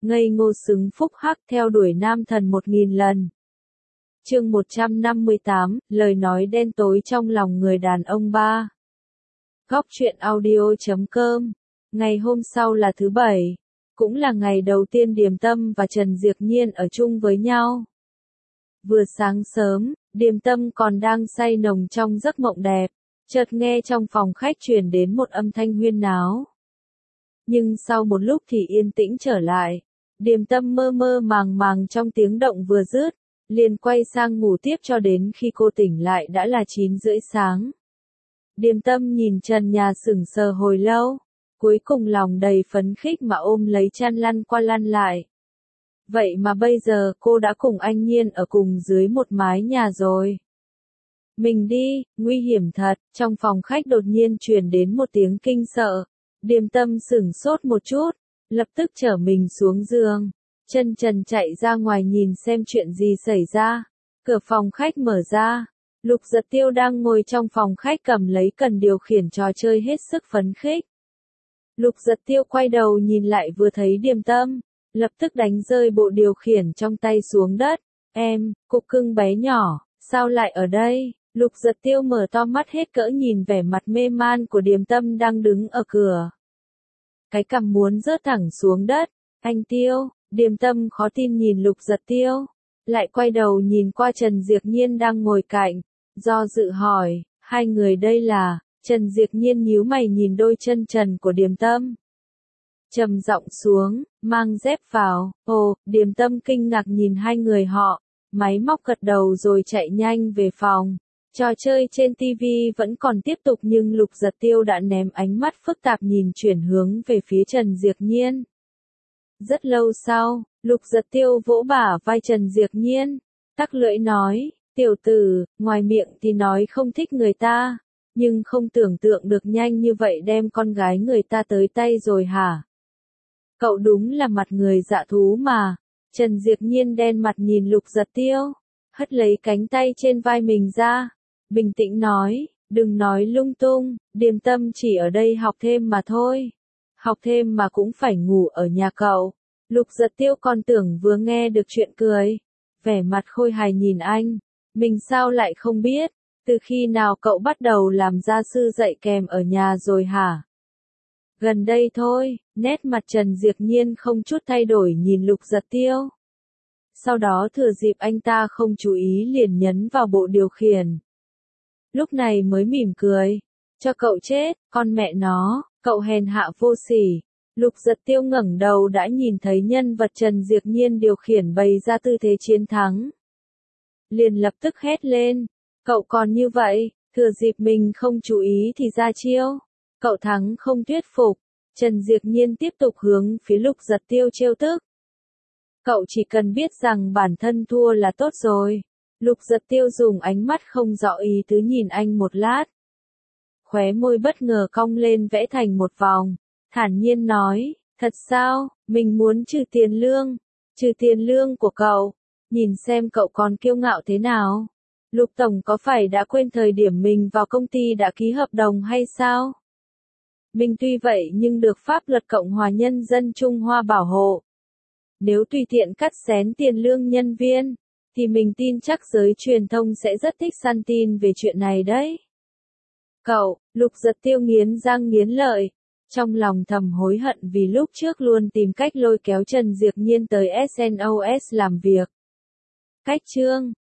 ngây ngô xứng phúc hắc theo đuổi nam thần 1000 lần. Chương 158, lời nói đen tối trong lòng người đàn ông 3. Góc truyện audio.com. Ngày hôm sau là thứ Bảy, cũng là ngày đầu tiên Điềm Tâm và Trần Diệp Nhiên ở chung với nhau. Vừa sáng sớm, Điềm Tâm còn đang say nồng trong giấc mộng đẹp, chợt nghe trong phòng khách truyền đến một âm thanh huyên náo. Nhưng sau một lúc thì yên tĩnh trở lại, Điềm Tâm mơ mơ màng màng trong tiếng động vừa dứt, liền quay sang ngủ tiếp cho đến khi cô tỉnh lại đã là 9:30 sáng. Điềm Tâm nhìn trần nhà sững sờ hồi lâu, cuối cùng lòng đầy phấn khích mà ôm lấy chăn lăn qua lăn lại. Vậy mà bây giờ cô đã cùng anh Nhiên ở cùng dưới một mái nhà rồi. Mình đi, nguy hiểm thật, trong phòng khách đột nhiên truyền đến một tiếng kinh sợ. Điềm Tâm sửng sốt một chút, lập tức trở mình xuống giường, chân trần chạy ra ngoài nhìn xem chuyện gì xảy ra. Cửa phòng khách mở ra, Lục Giật Tiêu đang ngồi trong phòng khách cầm lấy cần điều khiển trò chơi hết sức phấn khích. Lục Giật Tiêu quay đầu nhìn lại vừa thấy Điềm Tâm, lập tức đánh rơi bộ điều khiển trong tay xuống đất. Em, cục cưng bé nhỏ, sao lại ở đây? Lục Giật Tiêu mở to mắt hết cỡ nhìn vẻ mặt mê man của Điềm Tâm đang đứng ở cửa. Cái cằm muốn rớt thẳng xuống đất. Anh Tiêu, Điềm Tâm khó tin nhìn Lục Giật Tiêu, lại quay đầu nhìn qua Trần Diệp Nhiên đang ngồi cạnh, do dự hỏi, hai người đây là? Trần Diệp Nhiên nhíu mày nhìn đôi chân trần của Điềm Tâm, trầm giọng xuống, mang dép vào. Ồ, Điềm Tâm kinh ngạc nhìn hai người họ, máy móc gật đầu rồi chạy nhanh về phòng. Trò chơi trên TV vẫn còn tiếp tục nhưng Lục Giật Tiêu đã ném ánh mắt phức tạp nhìn chuyển hướng về phía Trần Diệp Nhiên. Rất lâu sau, Lục Giật Tiêu vỗ bả vai Trần Diệp Nhiên, tắc lưỡi nói, tiểu tử, ngoài miệng thì nói không thích người ta, nhưng không tưởng tượng được nhanh như vậy đem con gái người ta tới tay rồi hả? Cậu đúng là mặt người dạ thú mà. Trần Diệp Nhiên đen mặt nhìn Lục Giật Tiêu, hất lấy cánh tay trên vai mình ra, bình tĩnh nói, đừng nói lung tung, Điềm Tâm chỉ ở đây học thêm mà thôi. Học thêm mà cũng phải ngủ ở nhà cậu. Lục Giật Tiêu còn tưởng vừa nghe được chuyện cười, vẻ mặt khôi hài nhìn anh, mình sao lại không biết, từ khi nào cậu bắt đầu làm gia sư dạy kèm ở nhà rồi hả? Gần đây thôi, nét mặt Trần Diệp Nhiên không chút thay đổi nhìn Lục Giật Tiêu. Sau đó thừa dịp anh ta không chú ý liền nhấn vào bộ điều khiển. Lúc này mới mỉm cười, cho cậu chết, con mẹ nó, cậu hèn hạ vô sỉ. Lục Giật Tiêu ngẩng đầu đã nhìn thấy nhân vật Trần Diệp Nhiên điều khiển bày ra tư thế chiến thắng. Liền lập tức hét lên, cậu còn như vậy, thừa dịp mình không chú ý thì ra chiêu. Cậu thắng không thuyết phục. Trần Diệp Nhiên tiếp tục hướng phía Lục Giật Tiêu trêu tức. Cậu chỉ cần biết rằng bản thân thua là tốt rồi. Lục Giật Tiêu dùng ánh mắt không rõ ý tứ nhìn anh một lát. Khóe môi bất ngờ cong lên vẽ thành một vòng, thản nhiên nói, thật sao, mình muốn trừ tiền lương. Trừ tiền lương của cậu, nhìn xem cậu còn kiêu ngạo thế nào. Lục Tổng có phải đã quên thời điểm mình vào công ty đã ký hợp đồng hay sao? Mình tuy vậy nhưng được pháp luật Cộng hòa Nhân dân Trung Hoa bảo hộ. Nếu tùy tiện cắt xén tiền lương nhân viên, thì mình tin chắc giới truyền thông sẽ rất thích săn tin về chuyện này đấy. Cậu, Lục Giật Tiêu nghiến răng nghiến lợi, trong lòng thầm hối hận vì lúc trước luôn tìm cách lôi kéo Trần Diệp Nhiên tới SNOS làm việc. Cách chương